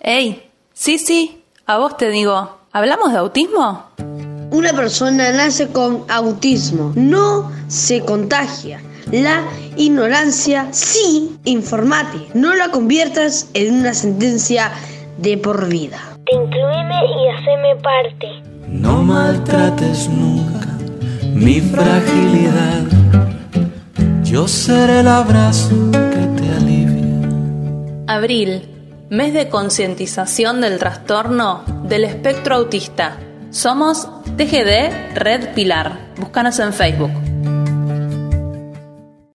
Ey, sí, a vos te digo, ¿hablamos de autismo? Una persona nace con autismo, no se contagia. La ignorancia sí, informate, no la conviertas en una sentencia de por vida. Incluime y haceme parte. No maltrates nunca mi fragilidad. Yo seré el abrazo que te alivia. Abril, mes de concientización del trastorno del espectro autista. Somos TGD Red Pilar. Búscanos en Facebook.